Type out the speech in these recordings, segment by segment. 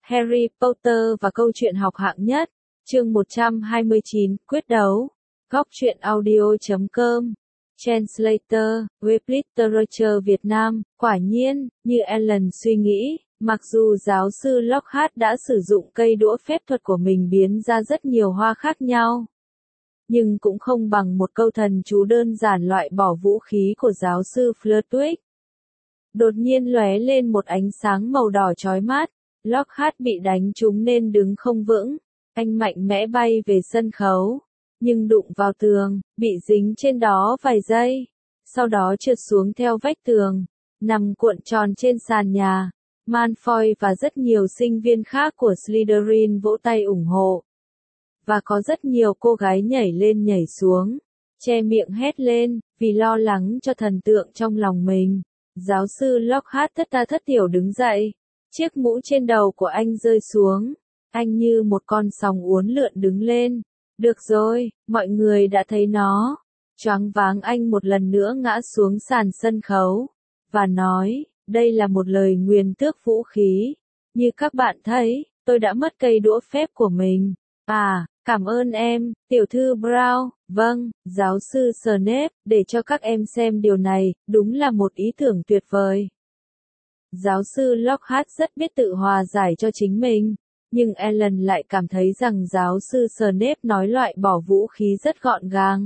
Harry Potter và câu chuyện học hạng nhất, chương 129, quyết đấu. Góc truyện audio.com. Translator, Web Literature Việt Nam. Quả nhiên, như Ellen suy nghĩ, mặc dù giáo sư Lockhart đã sử dụng cây đũa phép thuật của mình biến ra rất nhiều hoa khác nhau, nhưng cũng không bằng một câu thần chú đơn giản loại bỏ vũ khí của giáo sư Flitwick. Đột nhiên lóe lên một ánh sáng màu đỏ chói mắt. Lockhart bị đánh trúng nên đứng không vững. Anh mạnh mẽ bay về sân khấu, nhưng đụng vào tường, bị dính trên đó vài giây. Sau đó trượt xuống theo vách tường, nằm cuộn tròn trên sàn nhà. Malfoy và rất nhiều sinh viên khác của Slytherin vỗ tay ủng hộ. Và có rất nhiều cô gái nhảy lên nhảy xuống, che miệng hét lên, vì lo lắng cho thần tượng trong lòng mình. Giáo sư Lockhart thất tha thất thểu đứng dậy. Chiếc mũ trên đầu của anh rơi xuống. Anh như một con sóng uốn lượn đứng lên. Được rồi, mọi người đã thấy nó. Choáng váng anh một lần nữa ngã xuống sàn sân khấu. Và nói, đây là một lời nguyền tước vũ khí. Như các bạn thấy, tôi đã mất cây đũa phép của mình. À, cảm ơn em, tiểu thư Brown. Vâng, giáo sư Snape, để cho các em xem điều này, đúng là một ý tưởng tuyệt vời. Giáo sư Lockhart rất biết tự hòa giải cho chính mình, nhưng Ellen lại cảm thấy rằng giáo sư Snape nói loại bỏ vũ khí rất gọn gàng.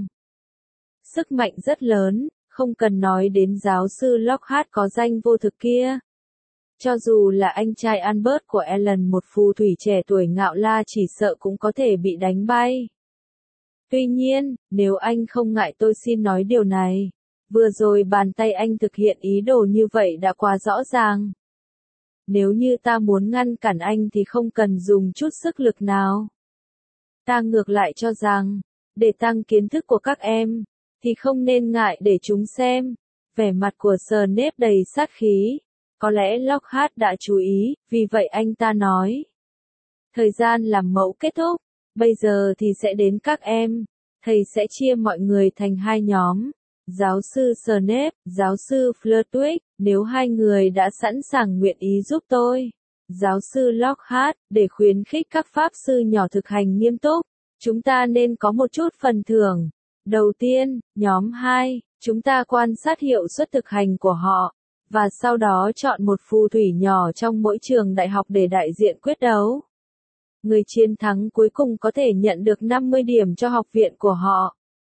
Sức mạnh rất lớn, không cần nói đến giáo sư Lockhart có danh vô thực kia. Cho dù là anh trai Albert của Ellen, một phù thủy trẻ tuổi ngạo la, chỉ sợ cũng có thể bị đánh bay. Tuy nhiên, nếu anh không ngại tôi xin nói điều này. Vừa rồi bàn tay anh thực hiện ý đồ như vậy đã quá rõ ràng. Nếu như ta muốn ngăn cản anh thì không cần dùng chút sức lực nào. Ta ngược lại cho rằng, để tăng kiến thức của các em, thì không nên ngại để chúng xem. Vẻ mặt của Snape đầy sát khí. Có lẽ Lockhart đã chú ý, vì vậy anh ta nói. Thời gian làm mẫu kết thúc, bây giờ thì sẽ đến các em. Thầy sẽ chia mọi người thành hai nhóm. Giáo sư Snape, giáo sư Flitwick, nếu hai người đã sẵn sàng nguyện ý giúp tôi. Giáo sư Lockhart, để khuyến khích các pháp sư nhỏ thực hành nghiêm túc, chúng ta nên có một chút phần thưởng. Đầu tiên, nhóm 2, chúng ta quan sát hiệu suất thực hành của họ, và sau đó chọn một phù thủy nhỏ trong mỗi trường đại học để đại diện quyết đấu. Người chiến thắng cuối cùng có thể nhận được 50 điểm cho học viện của họ.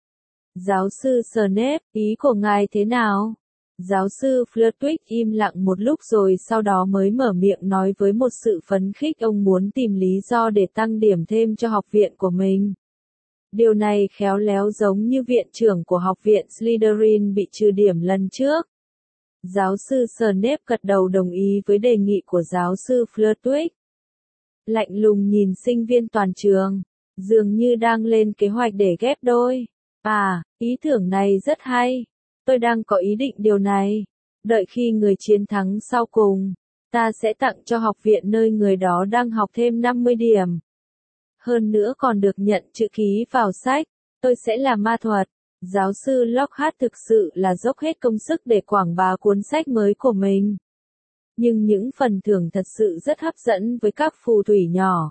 Giáo sư Snape, ý của ngài thế nào? Giáo sư Flitwick im lặng một lúc rồi sau đó mới mở miệng nói với một sự phấn khích. Ông muốn tìm lý do để tăng điểm thêm cho học viện của mình. Điều này khéo léo giống như viện trưởng của học viện Slytherin bị trừ điểm lần trước. Giáo sư Snape gật đầu đồng ý với đề nghị của giáo sư Flitwick. Lạnh lùng nhìn sinh viên toàn trường, dường như đang lên kế hoạch để ghép đôi. À, ý tưởng này rất hay. Tôi đang có ý định điều này. Đợi khi người chiến thắng sau cùng, ta sẽ tặng cho học viện nơi người đó đang học thêm 50 điểm. Hơn nữa còn được nhận chữ ký vào sách. Tôi sẽ là ma thuật. Giáo sư Lockhart thực sự là dốc hết công sức để quảng bá cuốn sách mới của mình. Nhưng những phần thưởng thật sự rất hấp dẫn với các phù thủy nhỏ.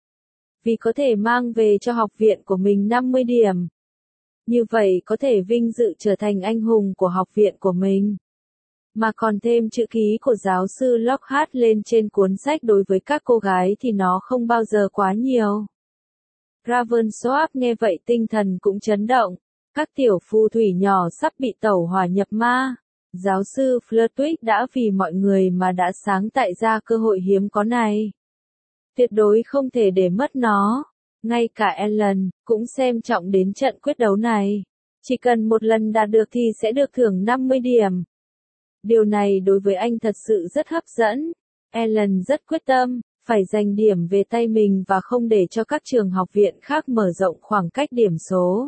Vì có thể mang về cho học viện của mình 50 điểm. Như vậy có thể vinh dự trở thành anh hùng của học viện của mình. Mà còn thêm chữ ký của giáo sư Lockhart lên trên cuốn sách đối với các cô gái thì nó không bao giờ quá nhiều. Ravensworth nghe vậy tinh thần cũng chấn động. Các tiểu phù thủy nhỏ sắp bị tẩu hỏa nhập ma. Giáo sư Flitwick đã vì mọi người mà đã sáng tạo ra cơ hội hiếm có này. Tuyệt đối không thể để mất nó. Ngay cả Ellen cũng xem trọng đến trận quyết đấu này. Chỉ cần một lần đạt được thì sẽ được thưởng 50 điểm. Điều này đối với anh thật sự rất hấp dẫn. Ellen rất quyết tâm, phải giành điểm về tay mình và không để cho các trường học viện khác mở rộng khoảng cách điểm số.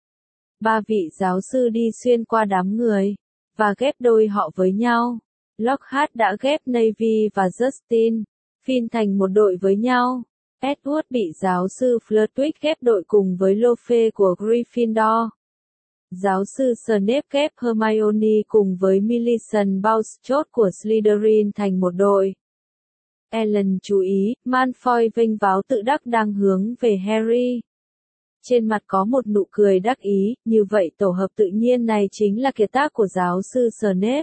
Ba vị giáo sư đi xuyên qua đám người, và ghép đôi họ với nhau. Lockhart đã ghép Navy và Justin Finn thành một đội với nhau. Edward bị giáo sư Flitwick ghép đội cùng với Lofe của Gryffindor. Giáo sư Snape ghép Hermione cùng với Millicent Bouchot của Slytherin thành một đội. Ellen chú ý, Malfoy vênh váo tự đắc đang hướng về Harry. Trên mặt có một nụ cười đắc ý, như vậy tổ hợp tự nhiên này chính là kiệt tác của giáo sư Snape.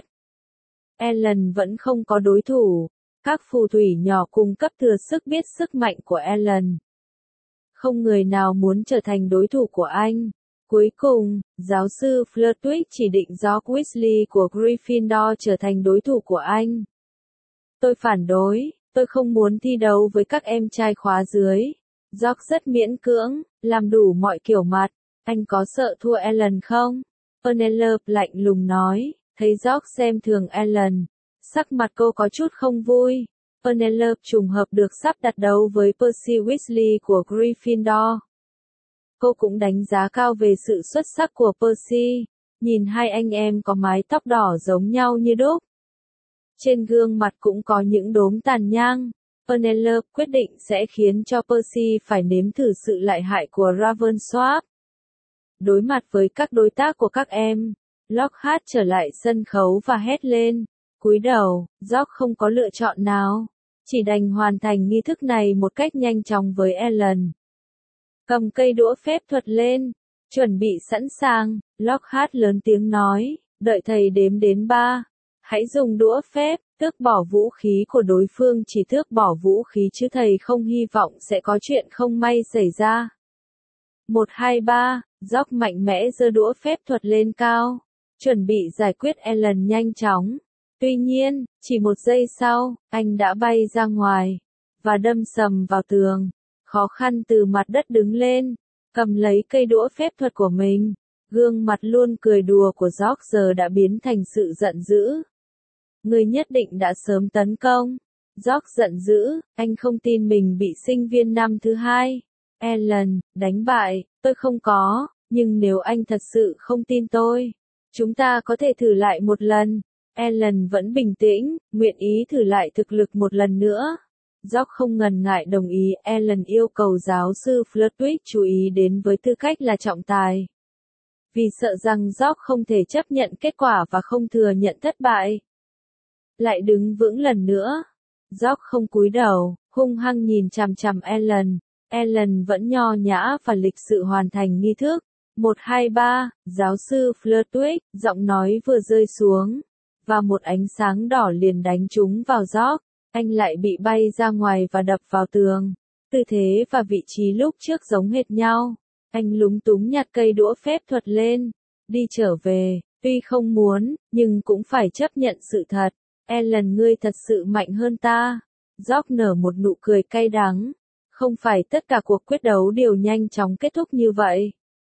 Ellen vẫn không có đối thủ. Các phù thủy nhỏ cung cấp thừa sức biết sức mạnh của Ellen. Không người nào muốn trở thành đối thủ của anh. Cuối cùng, giáo sư Flitwick chỉ định George Weasley của Gryffindor trở thành đối thủ của anh. Tôi phản đối, tôi không muốn thi đấu với các em trai khóa dưới. George rất miễn cưỡng, làm đủ mọi kiểu mặt. Anh có sợ thua Ellen không? Penelope lạnh lùng nói, thấy George xem thường Ellen. Sắc mặt cô có chút không vui. Penelope trùng hợp được sắp đặt đấu với Percy Weasley của Gryffindor. Cô cũng đánh giá cao về sự xuất sắc của Percy. Nhìn hai anh em có mái tóc đỏ giống nhau như đúc. Trên gương mặt cũng có những đốm tàn nhang. Penelope quyết định sẽ khiến cho Percy phải nếm thử sự lợi hại của Ravensworth. Đối mặt với các đối tác của các em, Lockhart trở lại sân khấu và hét lên. Cúi đầu, George không có lựa chọn nào. Chỉ đành hoàn thành nghi thức này một cách nhanh chóng với Ellen. Cầm cây đũa phép thuật lên. Chuẩn bị sẵn sàng, Lockhart lớn tiếng nói, đợi thầy đếm đến 3. Hãy dùng đũa phép, tước bỏ vũ khí của đối phương, chỉ tước bỏ vũ khí chứ thầy không hy vọng sẽ có chuyện không may xảy ra. 1, 2, 3, George mạnh mẽ giơ đũa phép thuật lên cao. Chuẩn bị giải quyết Ellen nhanh chóng. Tuy nhiên, chỉ 1 giây sau, anh đã bay ra ngoài, và đâm sầm vào tường. Khó khăn từ mặt đất đứng lên, cầm lấy cây đũa phép thuật của mình. Gương mặt luôn cười đùa của George giờ đã biến thành sự giận dữ. Người nhất định đã sớm tấn công. George giận dữ, anh không tin mình bị sinh viên năm thứ 2. Ellen, đánh bại, tôi không có, nhưng nếu anh thật sự không tin tôi, chúng ta có thể thử lại một lần. Ellen vẫn bình tĩnh, nguyện ý thử lại thực lực một lần nữa. George không ngần ngại đồng ý. Ellen yêu cầu giáo sư Flitwick chú ý đến với tư cách là trọng tài. Vì sợ rằng George không thể chấp nhận kết quả và không thừa nhận thất bại. Lại đứng vững lần nữa. George không cúi đầu, hung hăng nhìn chằm chằm Ellen. Ellen vẫn nho nhã và lịch sự hoàn thành nghi thức. 1, 2, 3, giáo sư Flitwick, giọng nói vừa rơi xuống. Và một ánh sáng đỏ liền đánh trúng vào George. Anh lại bị bay ra ngoài và đập vào tường. Tư thế và vị trí lúc trước giống hệt nhau. Anh lúng túng nhặt cây đũa phép thuật lên. Đi trở về, tuy không muốn, nhưng cũng phải chấp nhận sự thật. Ellen, ngươi thật sự mạnh hơn ta. George nở một nụ cười cay đắng. Không phải tất cả cuộc quyết đấu đều nhanh chóng kết thúc như vậy.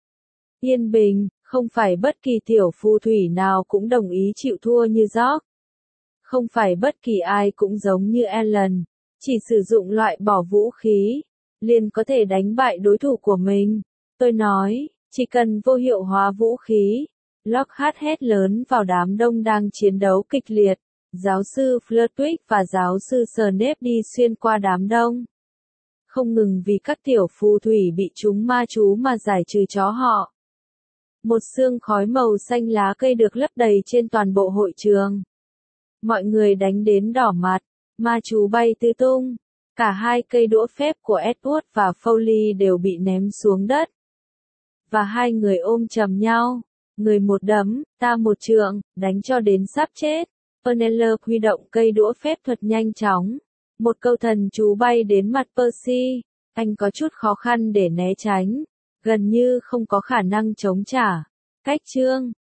Yên bình, không phải bất kỳ tiểu phù thủy nào cũng đồng ý chịu thua như George. Không phải bất kỳ ai cũng giống như Ellen, chỉ sử dụng loại bỏ vũ khí, liền có thể đánh bại đối thủ của mình. Tôi nói, chỉ cần vô hiệu hóa vũ khí. Lockhart hét lớn vào đám đông đang chiến đấu kịch liệt. Giáo sư Flitwick và giáo sư Snape đi xuyên qua đám đông. Không ngừng vì các tiểu phù thủy bị trúng ma chú mà giải trừ chó họ. Một sương khói màu xanh lá cây được lấp đầy trên toàn bộ hội trường. Mọi người đánh đến đỏ mặt, ma chú bay tứ tung. Cả hai cây đũa phép của Edward và Foley đều bị ném xuống đất. Và hai người ôm chầm nhau, người một đấm, ta một trượng, đánh cho đến sắp chết. Penelope huy động cây đũa phép thuật nhanh chóng. Một câu thần chú bay đến mặt Percy. Anh có chút khó khăn để né tránh, gần như không có khả năng chống trả. Cách chương